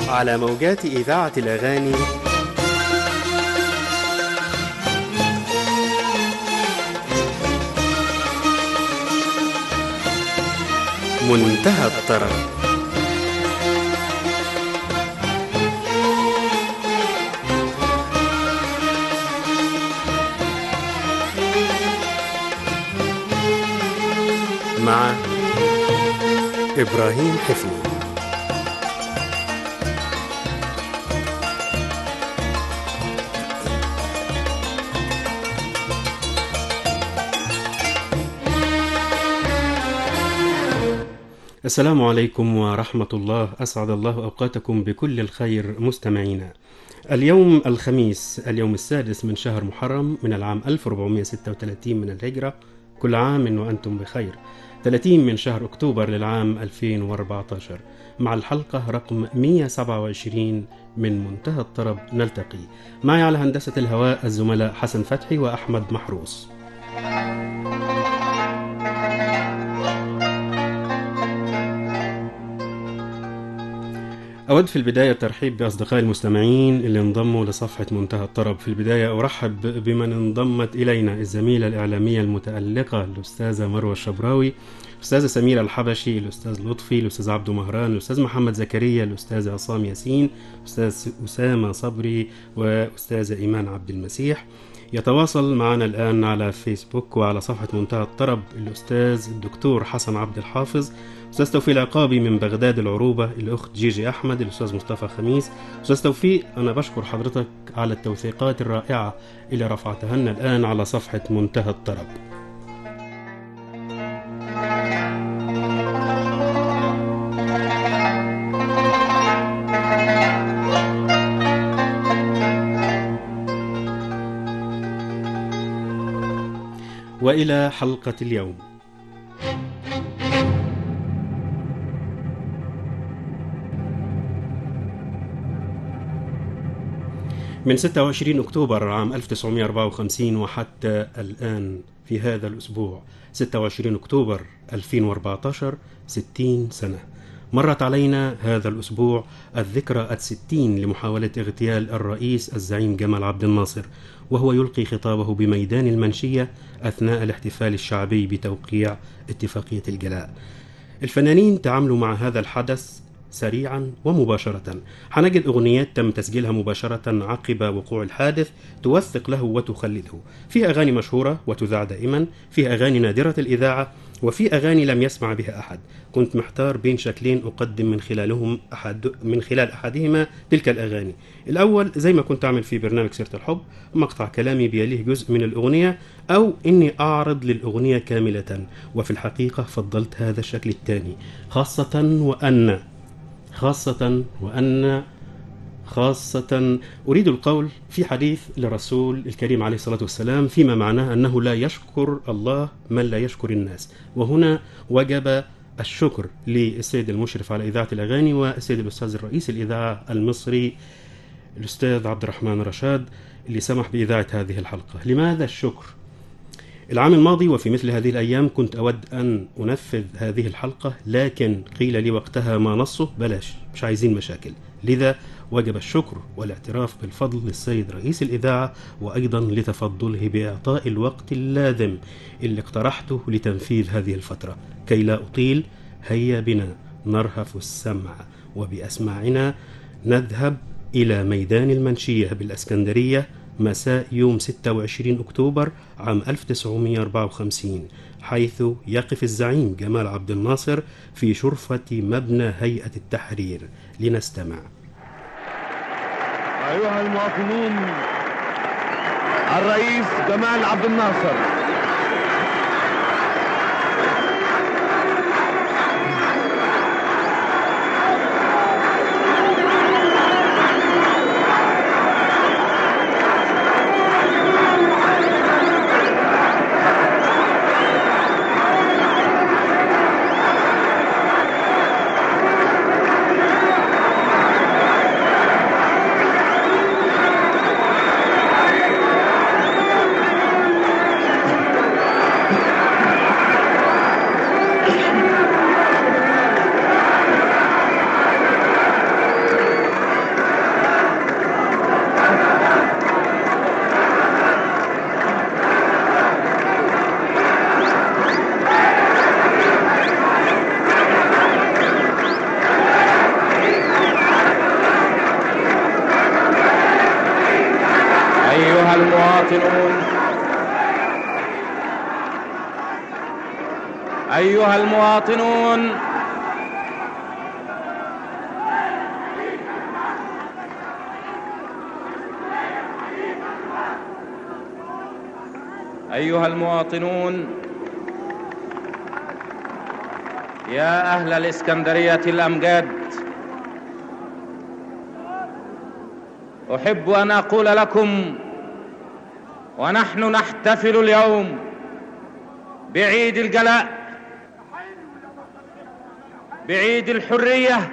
على موجات إذاعة الأغاني منتهى الطرب. مع إبراهيم حفني. السلام عليكم ورحمة الله، أسعد الله أوقاتكم بكل الخير مستمعينا. اليوم الخميس، اليوم السادس من شهر محرم من العام 1436 من الهجرة، كل عام وأنتم بخير. 30 من شهر أكتوبر للعام 2014، مع الحلقة رقم 127 من منتهى الطرب نلتقي. معي على هندسة الهواء الزملاء حسن فتحي وأحمد محروس. أود في البداية الترحيب بأصدقائي المستمعين اللي انضموا لصفحة منتهى الطرب. في البداية أرحب بمن انضمت إلينا: الزميلة الإعلامية المتألقة الأستاذة مروة الشبراوي، الأستاذة سميرة الحبشي، الأستاذ لطفي، الأستاذ عبدو مهران، الأستاذ محمد زكريا، الأستاذ عصام ياسين، الأستاذ أسامة صبري، وأستاذة إيمان عبد المسيح. يتواصل معنا الآن على فيسبوك وعلى صفحة منتهى الطرب الأستاذ الدكتور حسن عبد الحافظ، أستاذ توفيق العقابي من بغداد العروبة، الأخت جيجي أحمد، الأستاذ مصطفى خميس. أستاذ توفيق، أنا بشكر حضرتك على التوثيقات الرائعة اللي رفعتها لنا الآن على صفحة منتهى الطرب. وإلى حلقة اليوم. من 26 أكتوبر عام 1954 وحتى الآن في هذا الأسبوع 26 أكتوبر 2014، 60 سنة مرت علينا هذا الأسبوع، الذكرى 60 لمحاولة اغتيال الرئيس الزعيم جمال عبد الناصر، وهو يلقي خطابه بميدان المنشية أثناء الاحتفال الشعبي بتوقيع اتفاقية الجلاء. الفنانين تعاملوا مع هذا الحدث سريعا ومباشرة. حنجد أغنيات تم تسجيلها مباشرة عقب وقوع الحادث توثق له وتخلده. في أغاني مشهورة وتذاع دائما، في أغاني نادرة الإذاعة، وفي أغاني لم يسمع بها أحد. كنت محتار بين شكلين أقدم من خلال أحدهما تلك الأغاني. الأول زي ما كنت أعمل في برنامج سيرة الحب، مقطع كلامي بيليه جزء من الأغنية، أو إني أعرض للأغنية كاملة. وفي الحقيقة فضلت هذا الشكل الثاني، خاصة أريد القول في حديث للرسول الكريم عليه الصلاة والسلام فيما معناه أنه لا يشكر الله من لا يشكر الناس. وهنا وجب الشكر للسيد المشرف على إذاعة الأغاني والسيد الأستاذ الرئيس الإذاعة المصري الأستاذ عبد الرحمن رشاد اللي سمح بإذاعة هذه الحلقة. لماذا الشكر؟ العام الماضي وفي مثل هذه الأيام كنت أود أن أنفذ هذه الحلقة، لكن قيل لي وقتها ما نصه بلاش، مش عايزين مشاكل. لذا وجب الشكر والاعتراف بالفضل للسيد رئيس الإذاعة، وأيضا لتفضله بإعطاء الوقت اللازم اللي اقترحته لتنفيذ هذه الفترة. كي لا أطيل، هيا بنا نرهف السمع وبأسماعنا نذهب إلى ميدان المنشية بالإسكندرية مساء يوم 26 أكتوبر عام 1954، حيث يقف الزعيم جمال عبد الناصر في شرفة مبنى هيئة التحرير. لنستمع. أيها المواطنون، الرئيس جمال عبد الناصر أيها المواطنون، أيها المواطنون، يا أهل الإسكندرية الأمجاد، أحب أن أقول لكم ونحن نحتفل اليوم بعيد الجلاء، بعيد الحرية،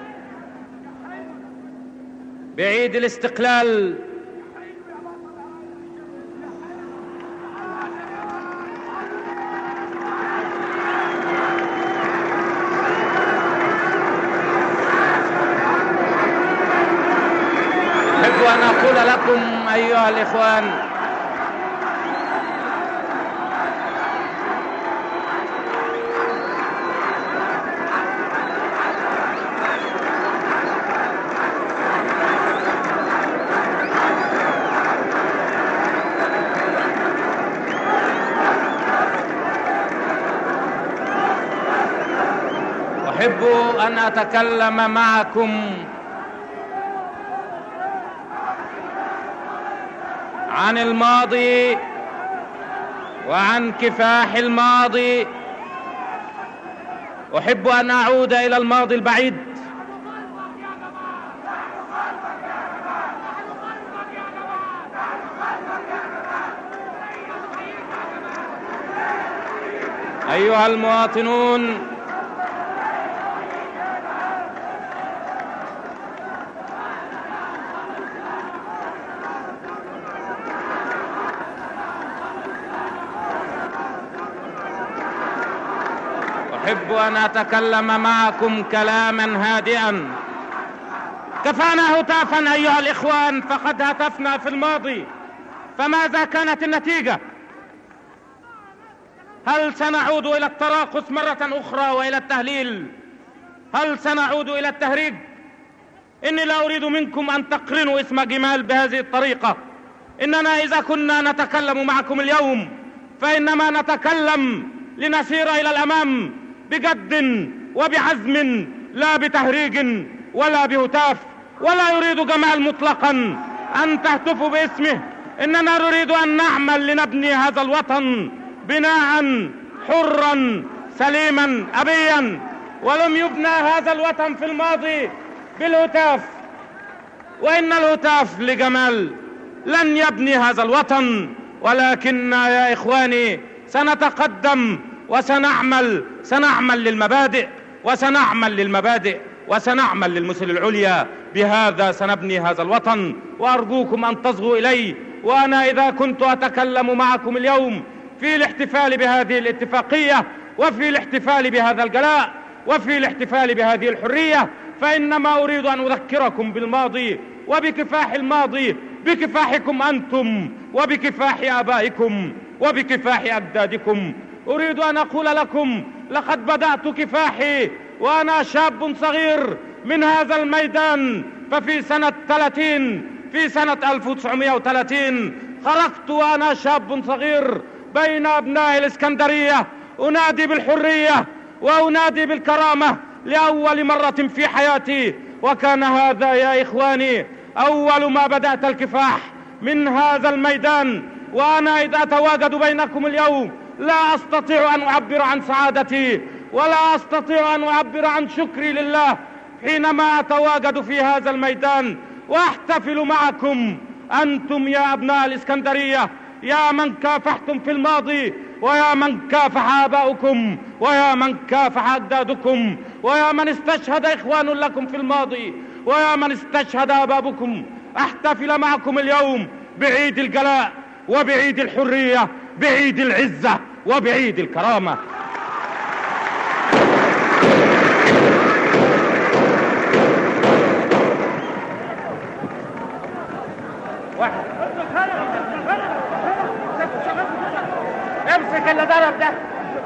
بعيد الاستقلال، أحب أن أقول لكم أيها الإخوان أحب أن أتكلم معكم عن الماضي وعن كفاح الماضي. أحب أن أعود إلى الماضي البعيد. أيها المواطنون، أحب أن أتكلم معكم كلاما هادئا. كفانا هتافا أيها الإخوان، فقد هتفنا في الماضي، فماذا كانت النتيجة؟ هل سنعود إلى التراقص مرة أخرى وإلى التهليل؟ هل سنعود إلى التهريج؟ إني لا أريد منكم أن تقرنوا اسم جمال بهذه الطريقة. إننا إذا كنا نتكلم معكم اليوم فإنما نتكلم لنسير إلى الأمام بجد وبعزم، لا بتهريج ولا بهتاف. ولا يريد جمال مطلقا أن تهتفوا باسمه. إننا نريد أن نعمل لنبني هذا الوطن بناء حرا سليما أبيا. ولم يبنى هذا الوطن في الماضي بالهتاف، وإن الهتاف لجمال لن يبني هذا الوطن. ولكن يا إخواني سنتقدم وسنعمل للمبادئ، وسنعمل للمثل العليا. بهذا سنبني هذا الوطن، وأرجوكم أن تصغوا إلي. وأنا إذا كنت أتكلم معكم اليوم في الاحتفال بهذه الاتفاقية، وفي الاحتفال بهذا الجلاء، وفي الاحتفال بهذه الحرية، فإنما أريد أن أذكركم بالماضي وبكفاح الماضي، بكفاحكم أنتم وبكفاح آبائكم وبكفاح أجدادكم. أريد أن أقول لكم لقد بدأت كفاحي وأنا شاب صغير من هذا الميدان. ففي سنة 1930 خرجت وأنا شاب صغير بين أبناء الإسكندرية أنادي بالحرية وأنادي بالكرامة لأول مرة في حياتي. وكان هذا يا إخواني أول ما بدأت الكفاح من هذا الميدان. وأنا إذا أتواجد بينكم اليوم لا أستطيع أن أعبر عن سعادتي ولا أستطيع أن أعبر عن شكري لله حينما أتواجد في هذا الميدان وأحتفل معكم أنتم يا أبناء الإسكندرية، يا من كافحتم في الماضي، ويا من كافح آباؤكم، ويا من كافح أجدادكم، ويا من استشهد إخوان لكم في الماضي، ويا من استشهد آبابكم. أحتفل معكم اليوم بعيد الجلاء وبعيد الحرية، بعيد العزة وبعيد الكرامة. امسك اللي ضرب ده.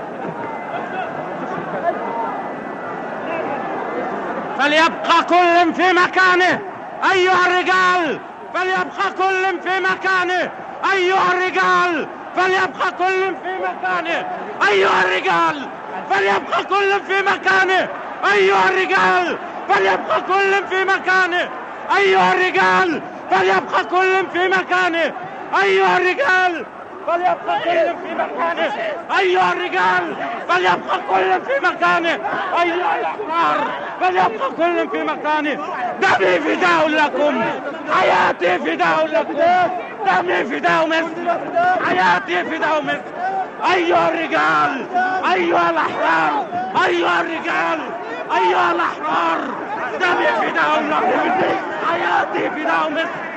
فليبقى كل في مكانه أيها الرجال، فليبقى كل في مكانه أيها الرجال، فليبقى كل في مكانه أيها الرجال، فليبقى كل في مكانه أيها الرجال، فليبقى كل في مكانه أيها الرجال، فليبقى كل في مكانه أيها الرجال، فليبقى كل في مكانه أيها الرجال، فليبقى كل في مكانه أيها الأحرار، فليبقى كل في مكانه. دمي فداء لكم، حياتي فداء لكم، دمي فداء مصر، حياتي فداء مصر. أيها الرجال، أيها الأحرار، أيها الرجال، أيها الأحرار، دمي فداء لكم، حياتي فداء مصر.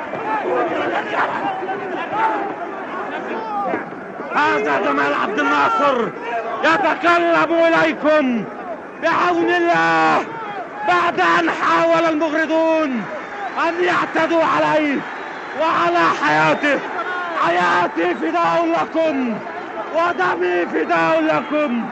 هذا جمال عبد الناصر يتكلم إليكم بعون الله بعد أن حاول المغرضون أن يعتدوا عليه وعلى حياته. حياتي فداء لكم ودمي فداء لكم.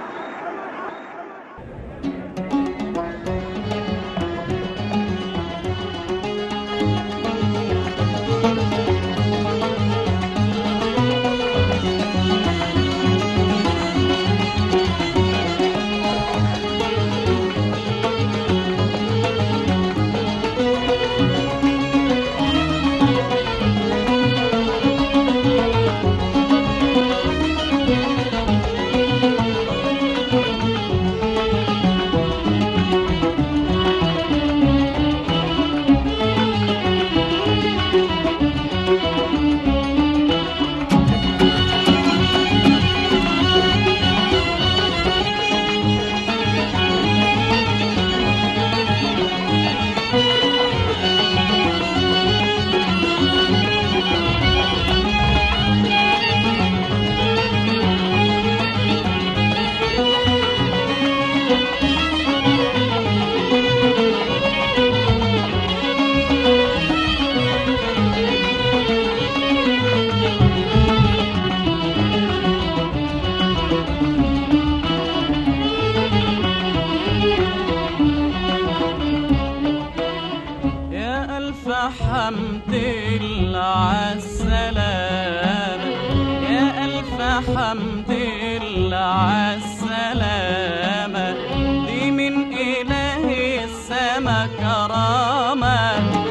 حمد الله عالسلامة، يا ألف حمد الله عالسلامة، دي من إله السما كرامة.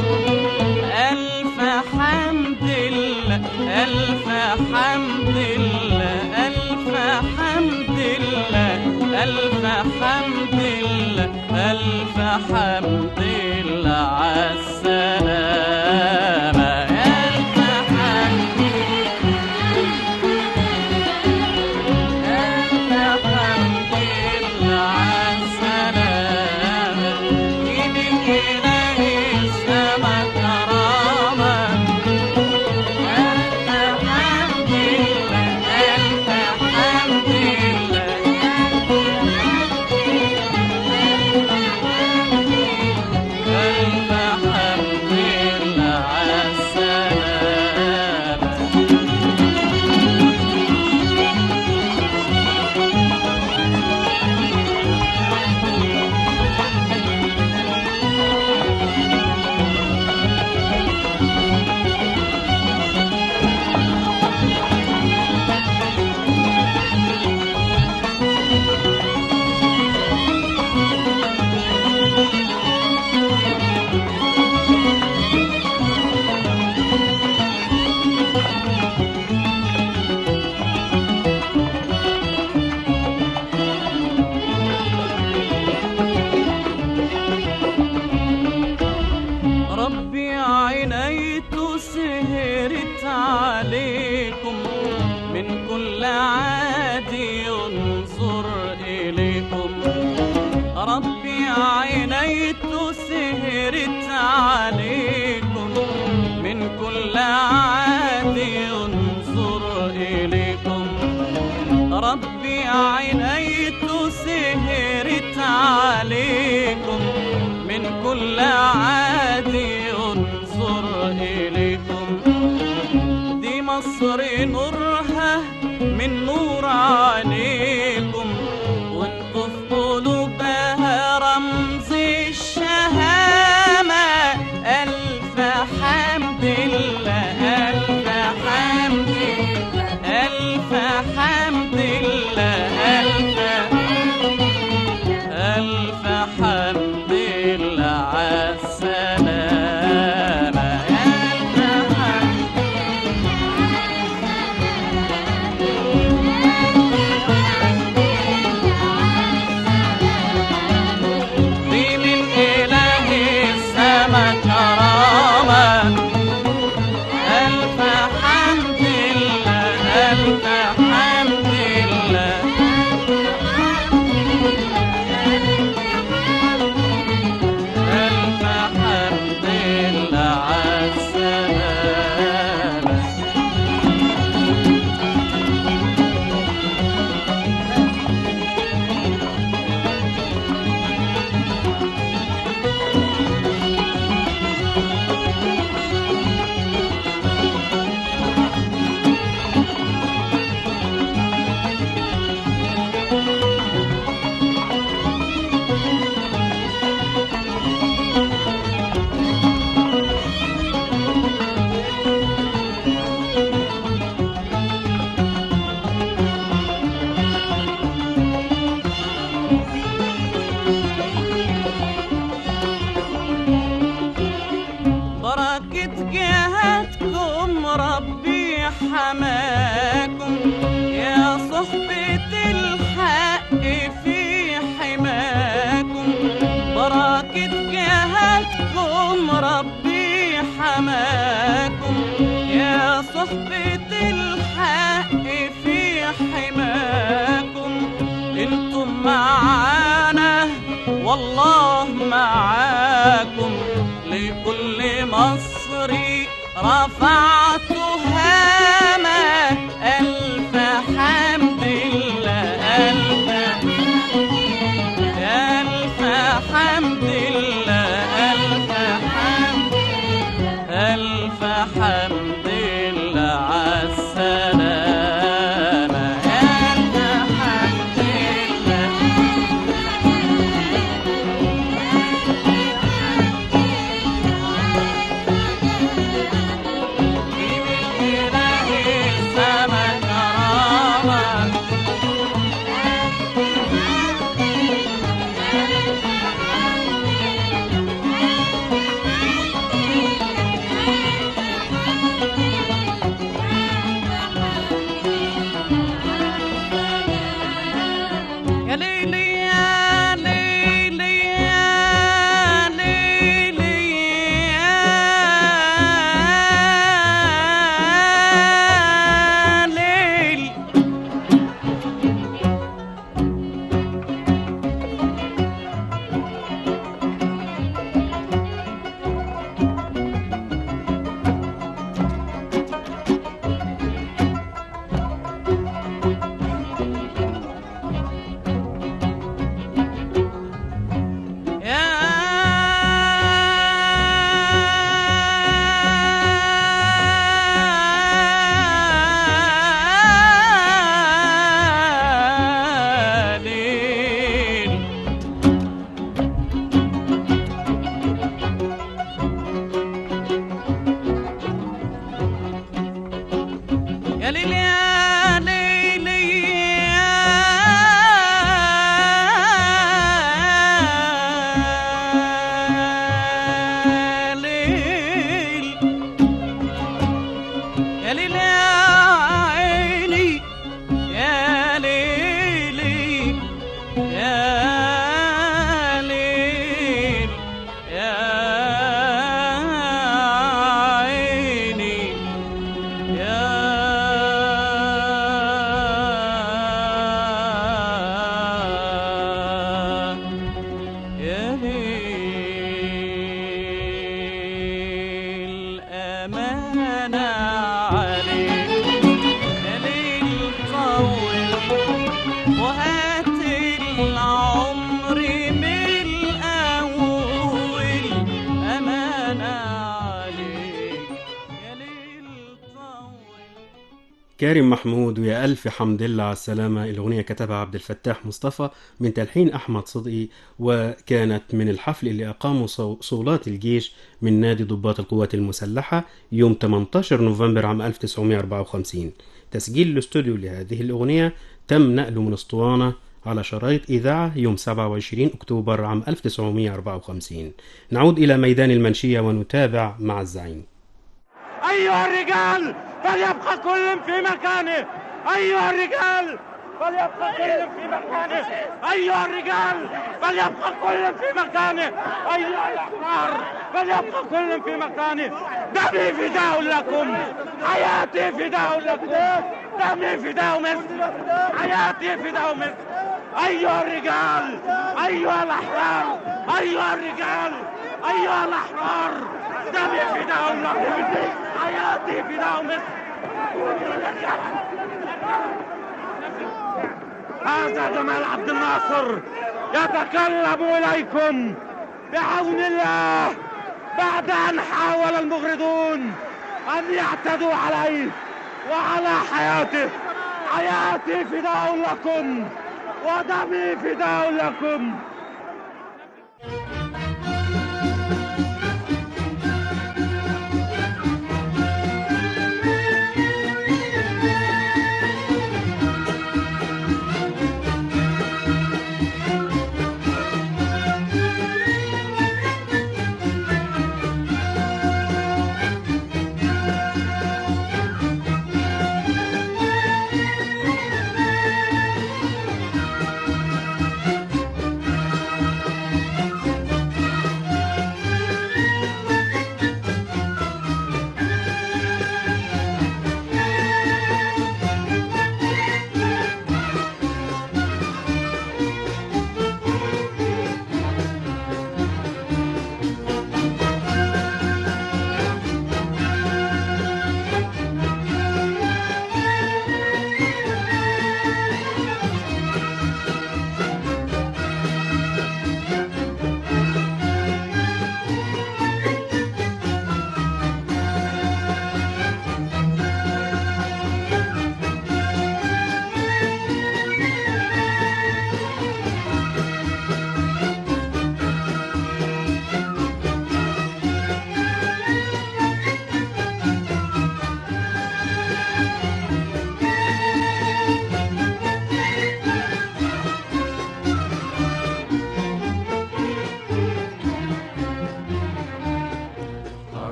ألف حمد الله، ألف حمد الله، ألف حمد الله، ألف حمد الله، ألف حمد الله عالسلامة. سهرت عليكم من كل عاد ينظر إليكم، ربي عينيت سهرت عليكم من كل عاد ينظر إليكم، ربي عينيت سهرت عليكم من كل عاد ينظر إليكم، دي مصر نورها من نور عينيكم، وانتوا في قلوبها رمز الشهامة. ألف حمد لله، ألف حمد لله، ألف حمد لله، ألف حمد لله عالسلامة. ألف حمد دي من إله السما كرامة. ألف حمد لله ألف حمد لله ألف حمد لله عالسلامة. بركة جهادكم ربي حماكم يا صحبة الحق في حماكم. بركة جهادكم ربي حماكم يا صحبة الحق في حماكم. انتم معانا والله معاكم، لكل مصري رفعت هامة. ألف حمد لله ألف حمد لله ألف حمد لله عالسلامة. ألف حمد لله إله السما كرامة. يا ليلي يا ليلي يا ليلي يا ليل. يا ليل يا ليل يا ليلي يا ليل. يا ليل يا عيني يا ليلي يا ليل يا عيني يا يا ليل. أمانة عليك يا ليل طول وهات العمر من الأول. أمانة عليك يا ليل طول. كريم محمود ويا ألف حمد لله على السلامة. الأغنية كتبها عبد الفتاح مصطفى من تلحين أحمد صدقي، وكانت من الحفل اللي أقاموا صولات الجيش من نادي ضباط القوات المسلحة يوم 18 نوفمبر عام 1954. تسجيل الاستوديو لهذه الأغنية تم نقله من اسطوانة على شرايط إذاعة يوم 27 أكتوبر عام 1954. نعود إلى ميدان المنشية ونتابع مع الزعيم. أيها الرجال فليبقى كل في مكانه. أيها الرجال فليبقى كل في مكانه. أيها الرجال فليبقى كل في مكانه. أيها الأحرار فليبقى كل في مكانه. دمي فداء لكم، حياتي فداء لكم، دمي فداء مصر، حياتي فداء مصر. أيها الرجال، أيها الأحرار، أيها الرجال، أيها الأحرار، دمي فداء لكم، حياتي فداء مصر. هذا جمال عبد الناصر يتكلم إليكم بعون الله بعد أن حاول المغرضون أن يعتدوا عليه وعلى حياته. حياتي فداء لكم ودمي فداء لكم.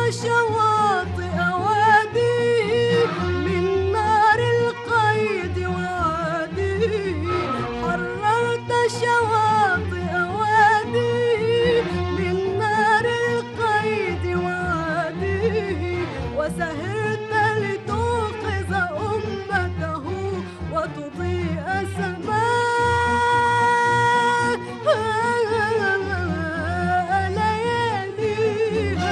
شواطئ واديه من نار القيد وعاديه، حررت شواطئ واديه من نار القيد وعاديه، وسهرت لتوقظ أمته وتضيء سماء لياليها.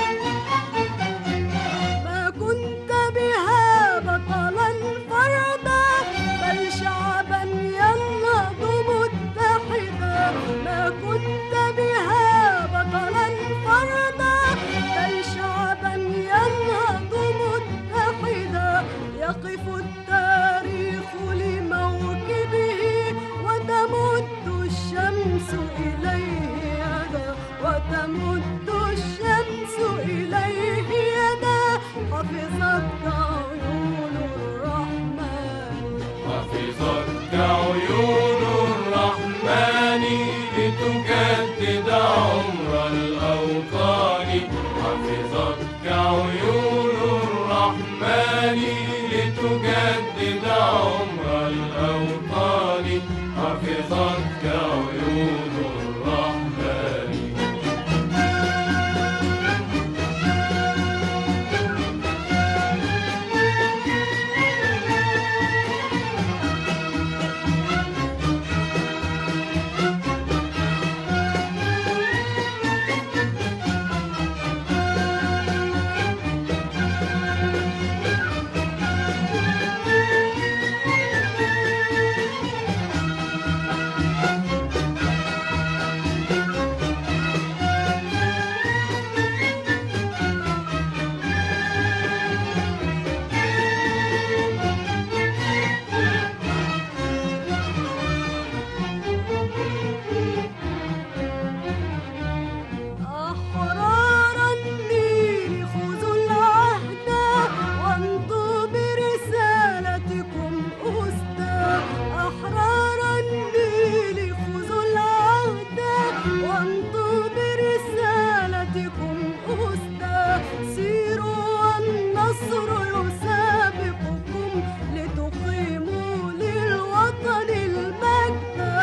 ما كنت بها بطلا فردا، بل شعبا ينهض متحدا. ما كنت بها بطلا فردا، بل شعبا ينهض متحدا. يقف التاريخ لموكبه وتمد الشمس إليه يدا، وتمد الشمس إليه يدا. حفظتك عيون الرحمن، حفظتك عيون الرحمن لتجدد عمر الأوطان. حفظتك عيون الرحمن لتجدد عمر الأوطان. حفظتك عيون الرحمن. أحرار النيل خذوا العهد وامضوا برسالتكم أسدا. أحرار النيل خذوا العهد وامضوا برسالتكم أسدا. سيروا والنصر يسابقكم لتقيموا للوطن المجد.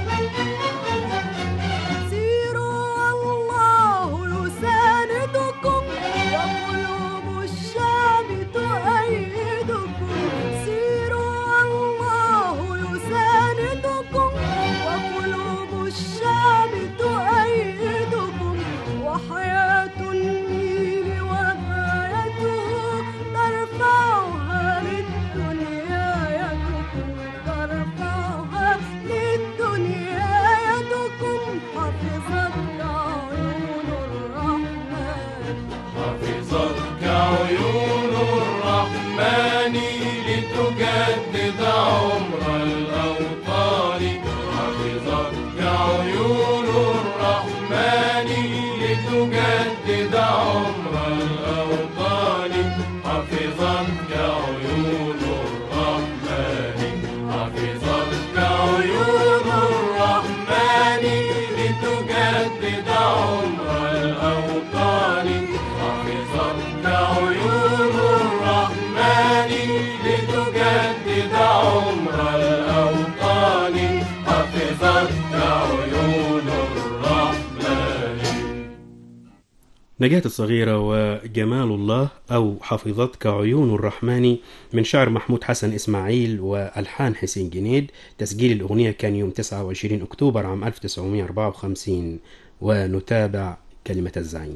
سيروا والله يساندكم وقلوب الشعب تؤيدكم. سيروا والله يساندكم وقلوب الشعب تؤيدكم. وحياة النيل وغايته ترفعها للدنيا يدكم، ترفعها للدنيا يدكم. حفظتك عيون الرحمن، حفظتك عيون الرحمن لتجدد عمر الأوطان. حفظتك عيون الرحمن لتجدد عمر الأوطان. حفظتك عيون الرحمن. حفظتك عيون الرحمن لتجدد عمر الأوطان. حفظتك عيون الرحمن لتجدد عمر الأوطان. حفظتك عيون الرحمن. نجاة الصغيرة وجمال الله أو حفظتك عيون الرحمن من شعر محمود حسن إسماعيل وألحان حسين جنيد. تسجيل الأغنية كان يوم 29 أكتوبر عام 1954. ونتابع كلمة الزعيم.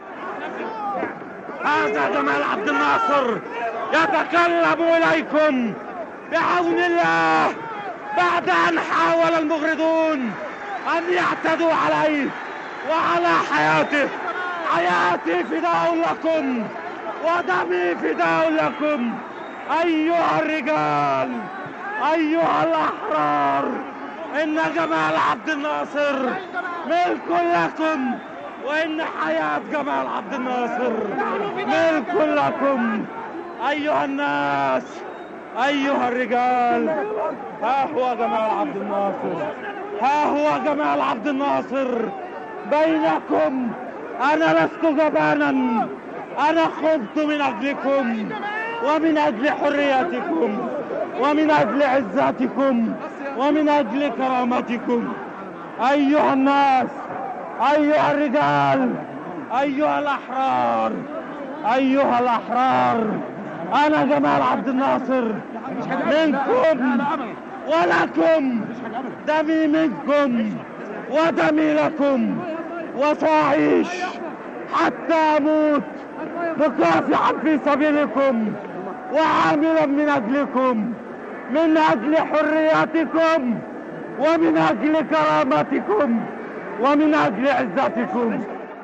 هذا جمال عبد الناصر يتكلم إليكم بعون الله بعد أن حاول المغرضون أن يعتدوا عليه وعلى حياته. حياتي فداء لكم ودمي فداء لكم أيها الرجال أيها الأحرار. إن جمال عبد الناصر ملك لكم، وإن حياة جمال عبد الناصر ملك لكم أيها الناس أيها الرجال. ها هو جمال عبد الناصر، ها هو جمال عبد الناصر بينكم. أنا لست جبانا أنا خفت من أجلكم ومن أجل حريتكم ومن أجل عزتكم ومن أجل كرامتكم. أيها الناس، أيها الرجال، أيها الأحرار، أيها الأحرار، أنا جمال عبد الناصر منكم ولكم، دمي منكم ودمي لكم، وسأعيش حتى أموت مكافحا في سبيلكم وعاملا من أجلكم، من أجل حريتكم ومن أجل كرامتكم ومن أجل عزتكم.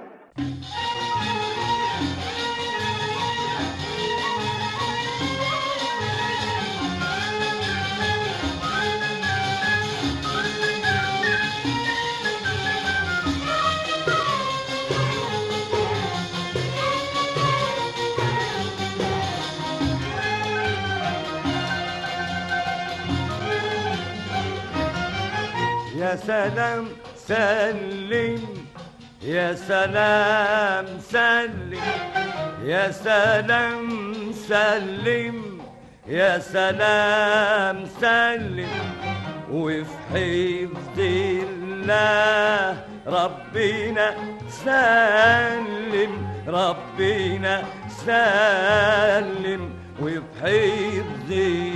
يا سلام سلم، يا سلام سلم، يا سلام سلم، يا سلام سلم، وفي حفظ الله ربنا سلم، ربنا سلم، وفي حفظ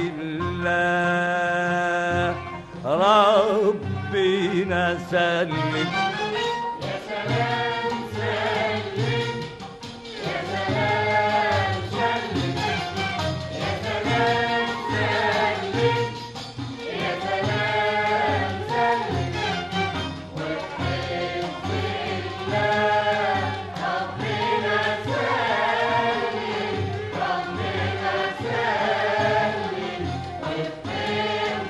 الله ربنا سلم. يا سلام سلم، يا سلام سلم، يا سلام سلم، يا سلام سلم، وبحفظ الله ربنا سلم، ربنا سلم، وبحفظ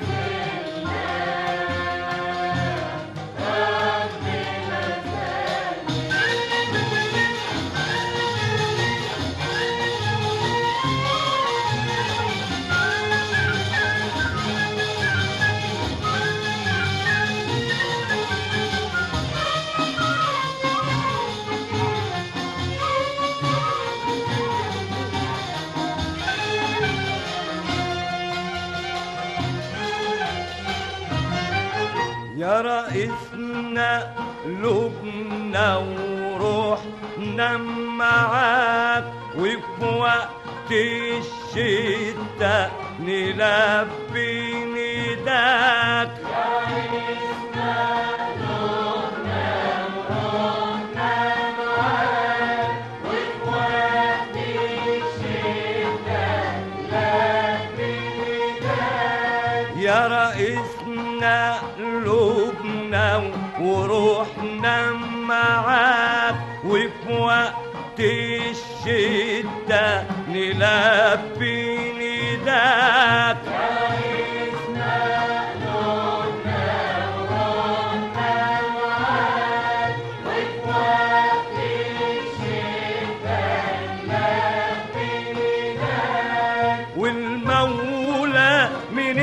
يا رئيسنا قلوبنا وروحنا معاك، وفي وقت الشدة نلبي نداك. يا رئيسنا قلوبنا وروحنا معاك، وفي وقت الشدة نلبي نداك. يا رئيسنا قلوبنا وروحنا معاك، وفي وقت الشدة نلبي نداك. يا رئيسنا قلوبنا وروحنا معاك، وفي وقت الشدة نلبي نداك. والمولى من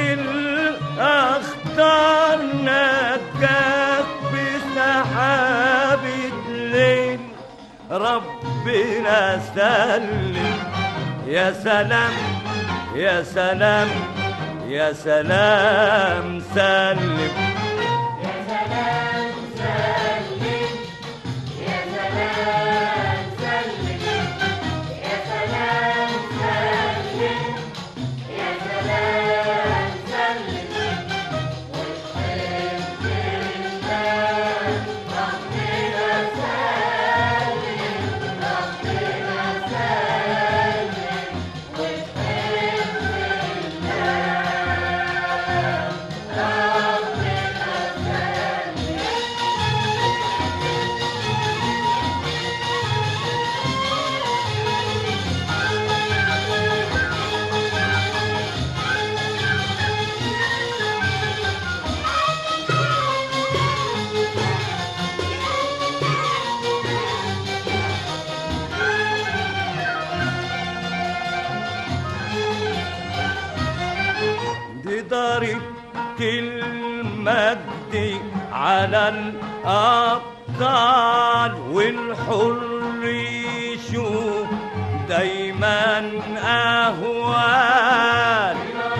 الأخطار نجاك بسحابة ليل، ربنا سلم. يا سلام يا سلام يا سلام سلم. يا سلام سلم، يا سلام سلم، يا سلام سلم، يا سلام سلم، وبحفظ الله ربنا سلم، ربنا سلم، وبحفظ الله ربنا سلم. دي ضريبة المجد على الأبطال، والحر يشوف دايما أهوال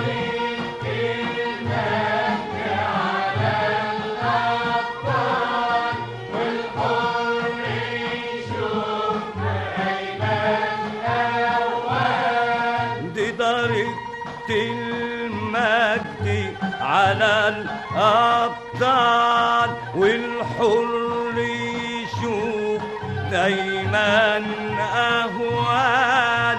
دي درجة المجد على الأبطال والحر يشوف دايما أهوال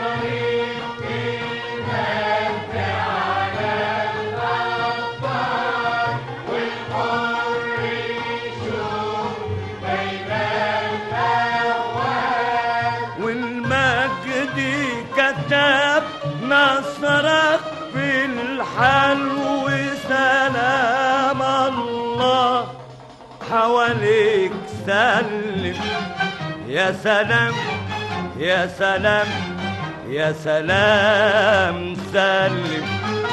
والمجد كتب نصرك في الحال وسلام الله حواليك سلم يا سلام يا سلام يا سلام سلم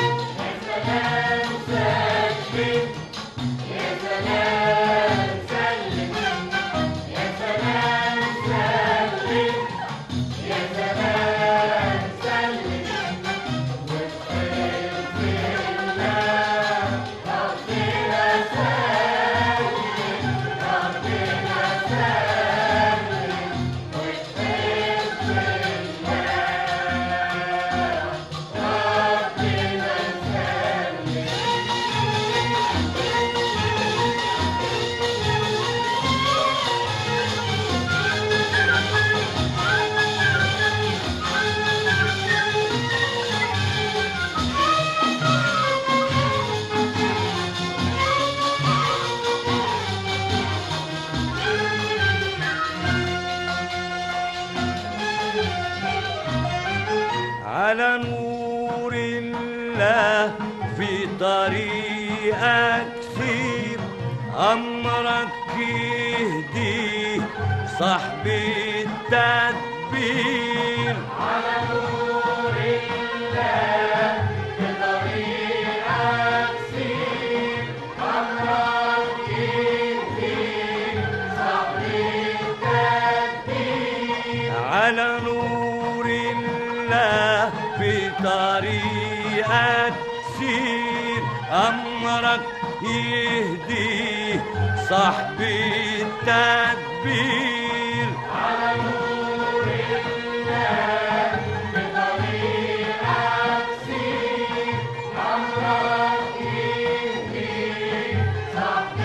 على نور الله في طريقك سير أمرك يهديه صاحب التدبير على نور الله في طريقك سير أمرك يهديه صاحب التدبير على نور الله في طريقك سير أمرك يهديه صاحب التدبير على نور الله في طريقك سير أمرك يهديه صاحب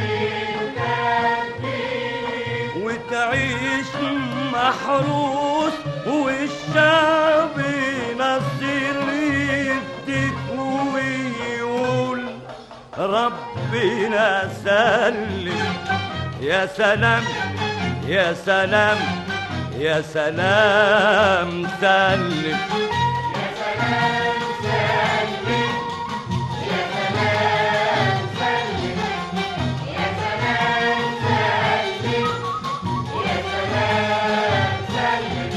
التدبير وتعيش محروس والشعب نصير يديك ويقول ربنا سلم يا سلام يا سلام يا سلام سلم يا سلام سلم يا سلام سلم يا سلام سلم يا سلام سلم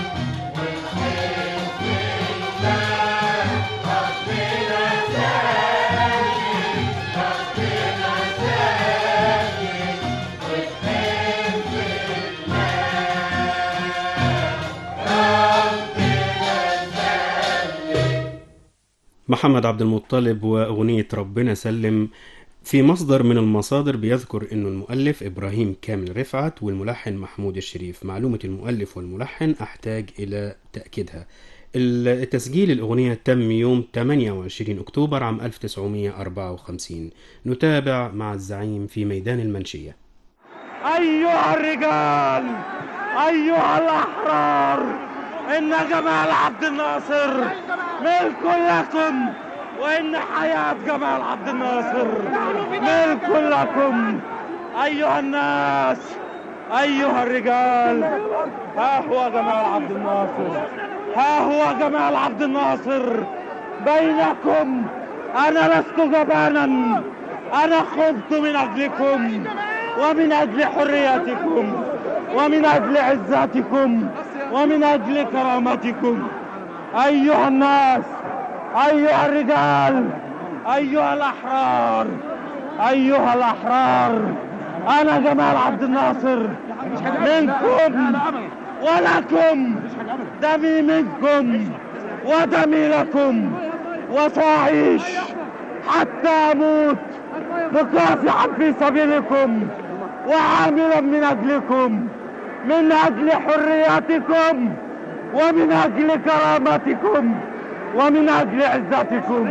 محمد عبد المطلب وأغنية ربنا سلم. في مصدر من المصادر بيذكر أنه المؤلف إبراهيم كامل رفعت والملحن محمود الشريف. معلومة المؤلف والملحن أحتاج إلى تأكيدها. التسجيل الأغنية تم يوم 28 أكتوبر عام 1954. نتابع مع الزعيم في ميدان المنشية. أيها الرجال أيها الأحرار إن جمال عبد الناصر ملك لكم وإن حياة جمال عبد الناصر ملك لكم. أيها الناس أيها الرجال ها هو جمال عبد الناصر ها هو جمال عبد الناصر بينكم. أنا لست جبانا أنا خضت من أجلكم ومن أجل حريتكم ومن أجل عزتكم ومن أجل كرامتكم. أيها الناس أيها الرجال أيها الأحرار أيها الأحرار أنا جمال عبد الناصر منكم ولكم دمي منكم ودمي لكم، وسأعيش حتى أموت مكافحا في سبيلكم وعاملا من أجلكم، من أجل حريتكم ومن أجل كرامتكم ومن أجل عزتكم.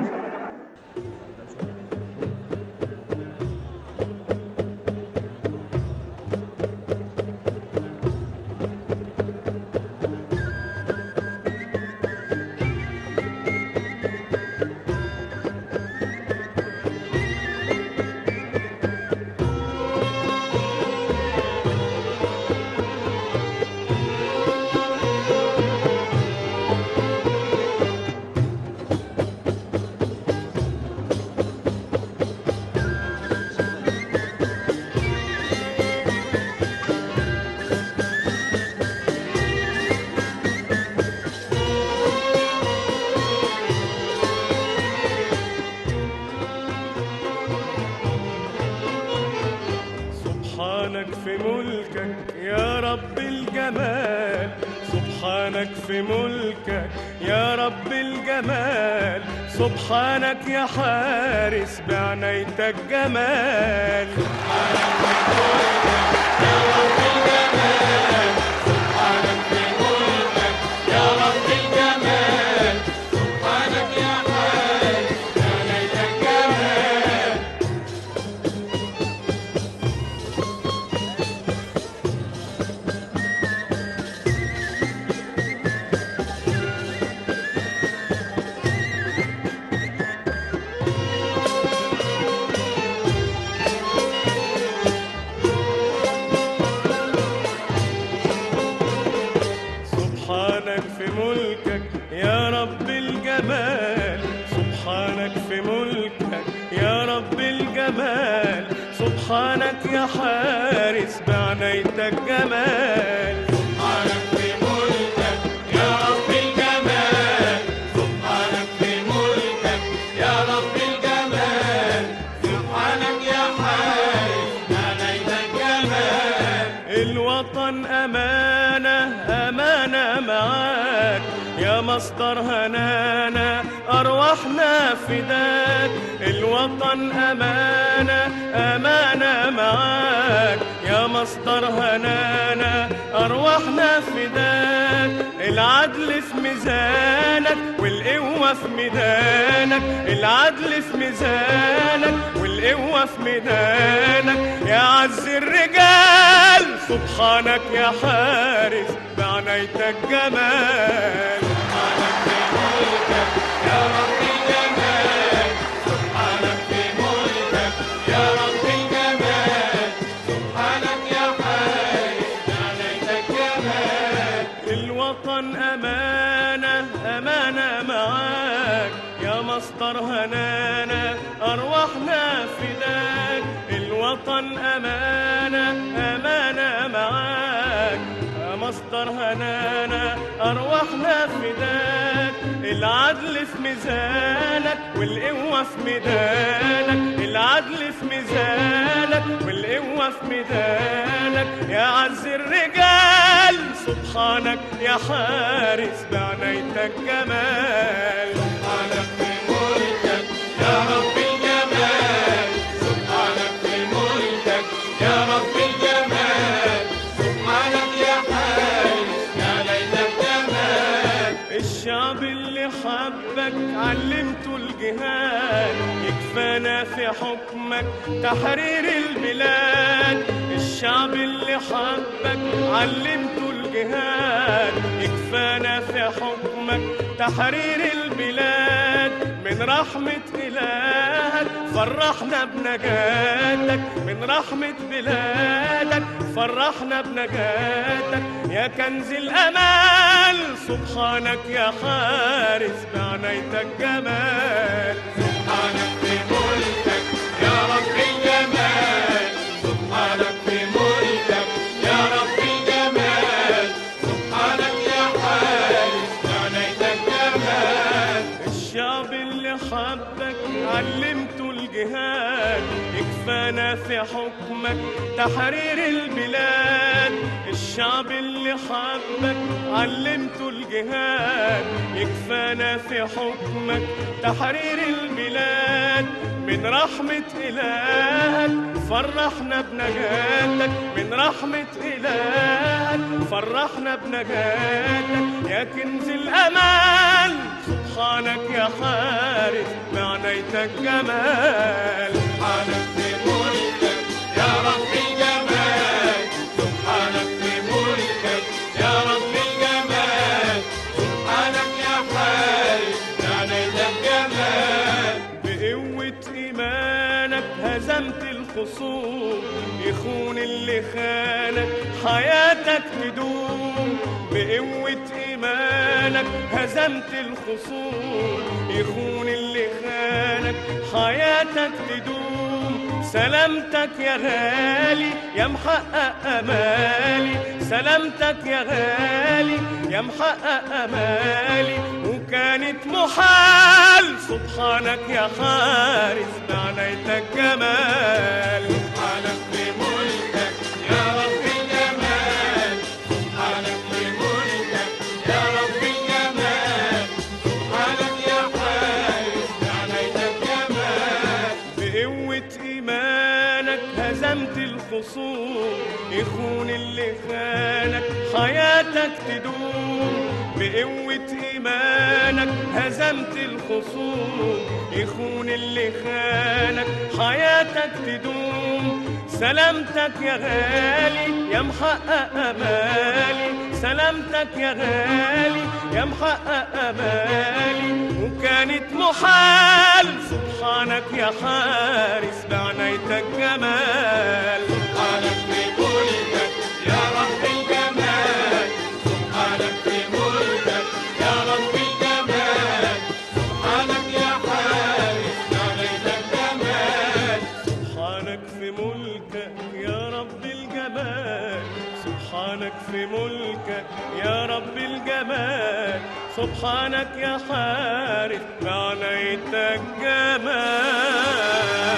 سبحانك في ملكك يا رب الجمال، سبحانك في ملكك يا رب الجمال، سبحانك يا حارس بعنايتك جمال. سبحانك في ملكك يا رب الجمال، سبحانك يا حارس بعنايتك جمال. سبحانك في ملكك يا رب الجمال، سبحانك في ملكك يا رب الجمال، سبحانك يا حارس بعنايتك جمال. سبحانك في ملكك يا رب الجمال، سبحانك في ملكك يا رب الجمال، سبحانك يا حارس بعنايتك جمال. الوطن أمانة أمانة معاك يا مصدر هنانا، أرواحنا فداك. الوطن أمانة أمانة معاك يا مصدر هنانا، أرواحنا فداك. العدل في ميزانك والقوة في ميدانك، العدل في ميزانك والقوة في ميدانك يا عز الرجال. سبحانك يا حارس بعنايتك جمال. سبحانك في ملكك يا رب الجمال، سبحانك في ملكك يا رب الجمال، سبحانك يا حارس بعنايتك جمال. الوطن أمانة أمانة معاك يا مصدر هنانا، أرواحنا فداك. الوطن أمانة أمانة معاك يا مصدر هنانا، أرواحنا فداك. العدل في ميزانك والقوة في ميدانك، العدل في ميزانك والقوة في ميدانك يا عز الرجال. سبحانك يا حارس بعنايتك جمال. سبحانك في ملكك يا رب الجمال، سبحانك في ملكك يا رب الجمال، سبحانك يا حارس بعنايتك جمال. الشعب اللي حبك علمته الجهاد، يكفانا في حكمك تحرير البلاد. الشعب اللي حبك علمته الجهاد، يكفانا في حكمك تحرير البلاد. من رحمة إلهك فرحنا بنجاتك، من رحمة بلادك فرحنا بنجاتك يا كنز الأمان. سبحانك يا حارس بعنايتك جمال. سبحانك في ملكك يا رب الجمال، سبحانك في ملكك يا رب الجمال، سبحانك يا حارس بعنايتك جمال. الشعب اللي حبك علمته الجهاد، يكفانا في حكمك تحرير البلاد. الشعب اللي حبك علمته الجهاد، يكفانا في حكمك تحرير البلاد. من رحمة إلهك فرحنا بنجاتك، من رحمة إلهك فرحنا بنجاتك يا كنز الأمان. سبحانك يا حارس بعنايتك جمال، سبحانك في ملكك يا رب الجمال، سبحانك في ملكك يا رب الجمال، سبحانك يا حارس بعنايتك جمال. بقوة إيمانك هزمت الخصوم، يخون اللي خانك حياتك تدوم. بقوة إيمانك هزمت الخصوم، يخون اللي خانك حياتك تدوم. سلامتك يا غالي يا محقق أمالي، سلامتك يا غالي يا محقق أمالي. وكانت محال سبحانك يا حارس بعنايتك جمال، سبحانك في ملكك يا رب الجمال، سبحانك في ملكك يا رب الجمال، سبحانك يا حارس بعنايتك جمال. بقوة إيمانك هزمت الخصوم، يخون اللي خانك حياتك تدوم. بقوة إيمانك هزمت الخصوم، يخون اللي خانك حياتك تدوم. سلامتك يا غالي يا محقق أمالي، سلامتك يا غالي يا محقق أمالي. وكانت محال سبحانك يا حارس بعنايتك جمال، سبحانك في ملكك يا رب الجمال، سبحانك في ملكك يا رب الجمال، سبحانك يا حارس بعنايتك جمال، سبحانك في ملكك يا رب الجمال، سبحانك في ملكك يا رب الجمال، سبحانك يا حارس بعنايتك جمال.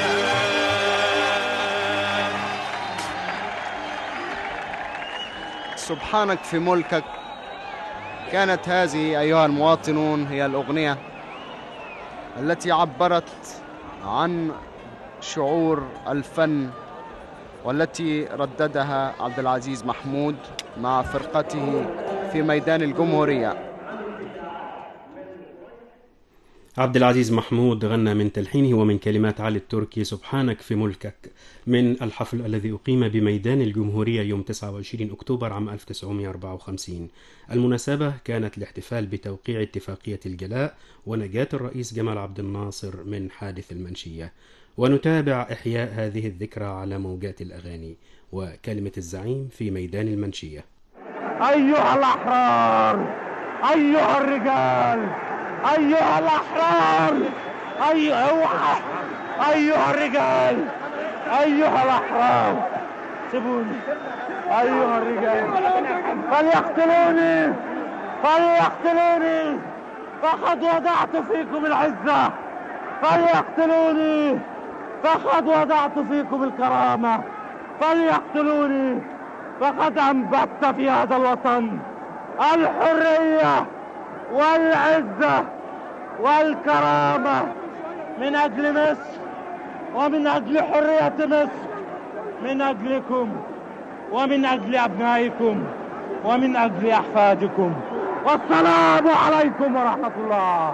سبحانك في ملكك. كانت هذه أيها المواطنون هي الأغنية التي عبرت عن شعور الفن، والتي رددها عبد العزيز محمود مع فرقته في ميدان الجمهورية. عبد العزيز محمود غنى من تلحينه ومن كلمات علي التركي سبحانك في ملكك من الحفل الذي أقيم بميدان الجمهورية يوم 29 أكتوبر عام 1954. المناسبة كانت الاحتفال بتوقيع اتفاقية الجلاء ونجاة الرئيس جمال عبد الناصر من حادث المنشية. ونتابع إحياء هذه الذكرى على موجات الأغاني وكلمة الزعيم في ميدان المنشية. أيها الأحرار، أيها الرجال، أيها الأحرار، أيها الرجال، أيها الأحرار، سيبوني. أيها الرجال فليقتلوني، فليقتلوني، فقد وضعت فيكم العزة، فليقتلوني، فقد وضعت فيكم الكرامة، فليقتلوني، فقد أنبت في هذا الوطن الحرية والعزة والكرامة من أجل مصر ومن أجل حرية مصر، من أجلكم ومن أجل أبنائكم ومن أجل أحفادكم. والسلام عليكم ورحمة الله.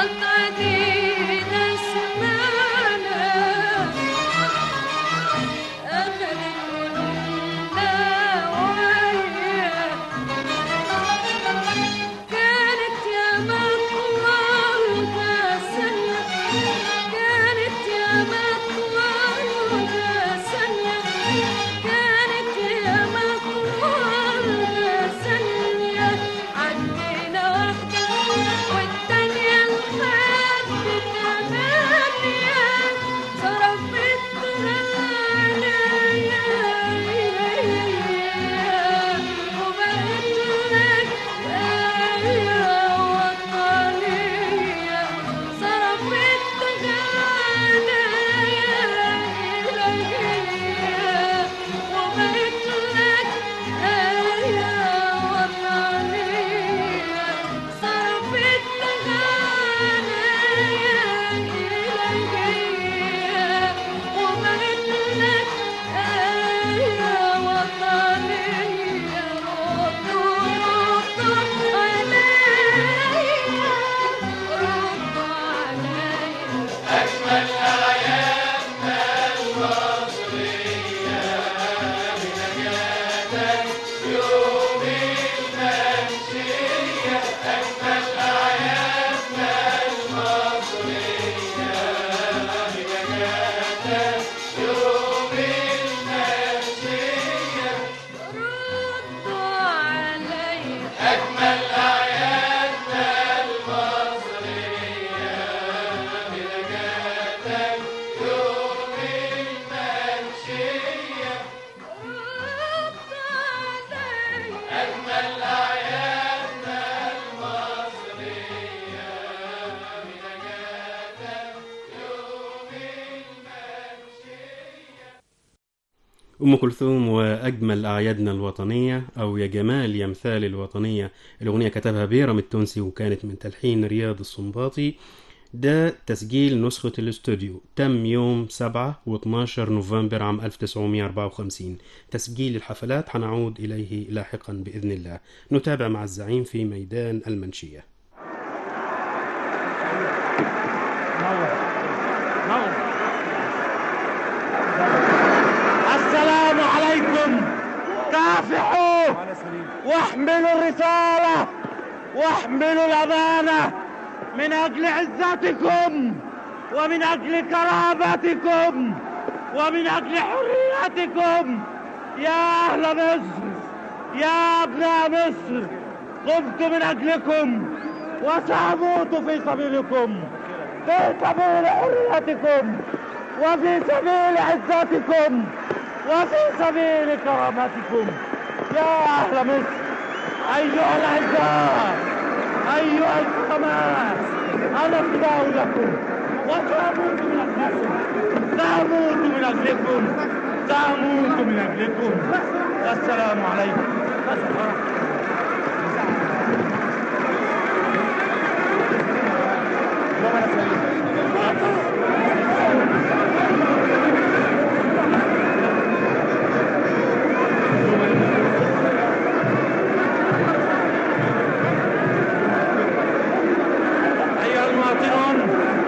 وقعدينا سمعنا أخذت كلنا وياه كانت يا مطوال سنة كانت يا مطوال سنة كانت يا مطوال سنة عدينا واحدة والتانية لحد تمانية صرفت غنايا وبقت لك يا وطنية صرفت غنايا وبقت لك يا وطنية صرفت غنايا وبقت لك يا وطنية ردوا عليا أم كلثوم وأجمل أعيادنا الوطنية، أو يا جمال يا مثال الوطنية. الأغنية كتبها بيرم التونسي وكانت من تلحين رياض السنباطي. ده تسجيل نسخة الاستوديو، تم يوم 7 و12 نوفمبر عام 1954. تسجيل الحفلات هنعود إليه لاحقا بإذن الله. نتابع مع الزعيم في ميدان المنشية. السلام عليكم. كافحوا واحملوا الرسالة واحملوا الأمانة من أجل عزتكم ومن أجل كرامتكم ومن أجل حريتكم. يا أهل مصر، يا أبناء مصر، قمت من أجلكم وسأموت في سبيلكم، في سبيل حريتكم وفي سبيل عزتكم وفي سبيل كرامتكم. يا أهل مصر، أيها الأعزاء، أيها الكرماء، أنا فداء لكم وسأموت من أجلكم، سأموت من أجلكم، سأموت من أجلكم. والسلام عليكم. أيها المواطنون،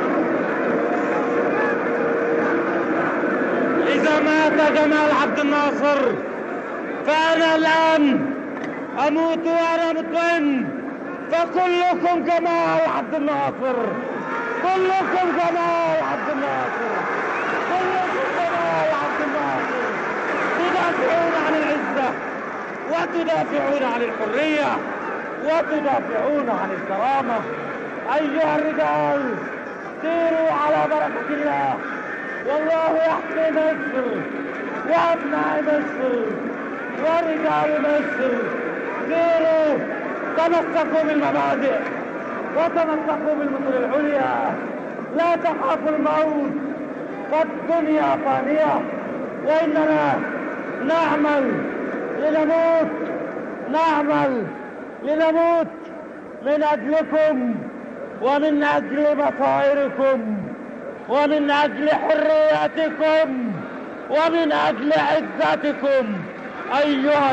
إذا مات جمال عبد الناصر فأنا الآن أموت وأنا مطمئن، فكلكم جمال عبد الناصر، كلكم جمال عبد الناصر، كلكم جمال عبد الناصر. تدافعون عن العزة وتدافعون عن الحرية وتدافعون عن الكرامة. أيها الرجال، سيروا على بركة الله، والله يحمي مصر وأبناء مصر ورجال مصر. سيروا، تمسكوا بالمبادئ وتمسكوا بالمثل العليا، لا تخافوا الموت فالدنيا فانية، وإننا نعمل لنموت، نعمل لنموت من أجلكم ومن أجل مصائركم ومن أجل حريتكم ومن أجل عزتكم. أيها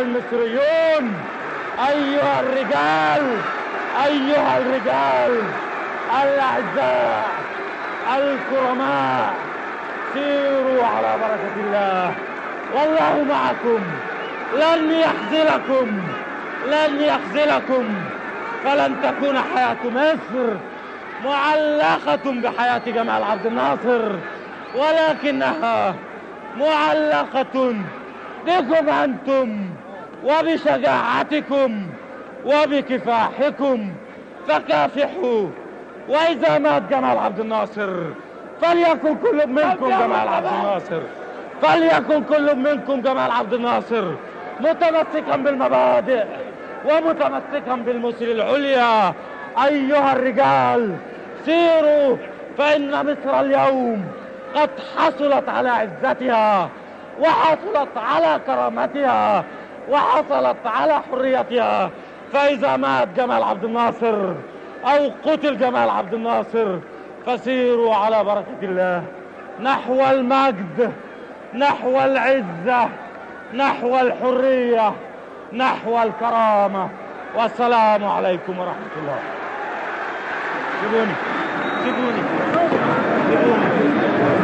المصريون، أيها الرجال، أيها الرجال، الأعزاء الكرماء، سيروا على بركة الله، والله معكم، لن يخذلكم، لن يخذلكم، فلن تكون حياة مصر معلقة بحياة جمال عبد الناصر، ولكنها معلقة بكم أنتم وبشجاعتكم وبكفاحكم، فكافحوا. وإذا مات جمال عبد الناصر فليكن كل منكم جمال عبد الناصر، فليكن كل منكم جمال عبد الناصر متمسكا بالمبادئ ومتمسكا بالمثل العليا. أيها الرجال سيروا، فإن مصر اليوم قد حصلت على عزتها، وحصلت على كرامتها، وحصلت على حريتها. فإذا مات جمال عبد الناصر أو قتل جمال عبد الناصر فسيروا على بركة الله نحو المجد، نحو العزة، نحو الحرية، نحو الكرامة. والسلام عليكم ورحمة الله. سيبوني سيبوني سيبوني.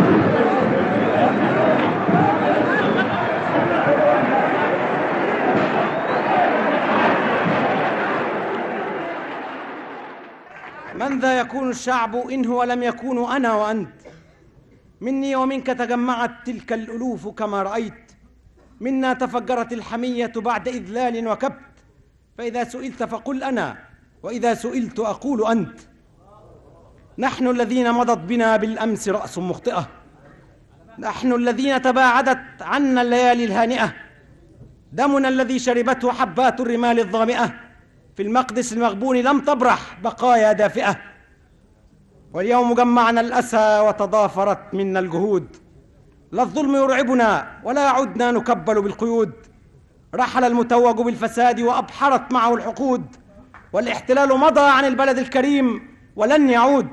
من ذا يكون الشعب إن هو لم يكون أنا وأنت؟ مني ومنك تجمعت تلك الألوف كما رأيت، منا تفجرت الحمية بعد إذلال وكبت، فإذا سئلت فقل أنا، وإذا سئلت أقول أنت. نحن الذين مضت بنا بالأمس رأس مخطئة، نحن الذين تباعدت عنا الليالي الهانئة، دمنا الذي شربته حبات الرمال الظامئة في المقدس المغبون لم تبرح بقايا دافئة. واليوم جمعنا الأسى وتضافرت منا الجهود، لا الظلم يرعبنا ولا عدنا نكبل بالقيود. رحل المتوج بالفساد وأبحرت معه الحقود، والاحتلال مضى عن البلد الكريم ولن يعود.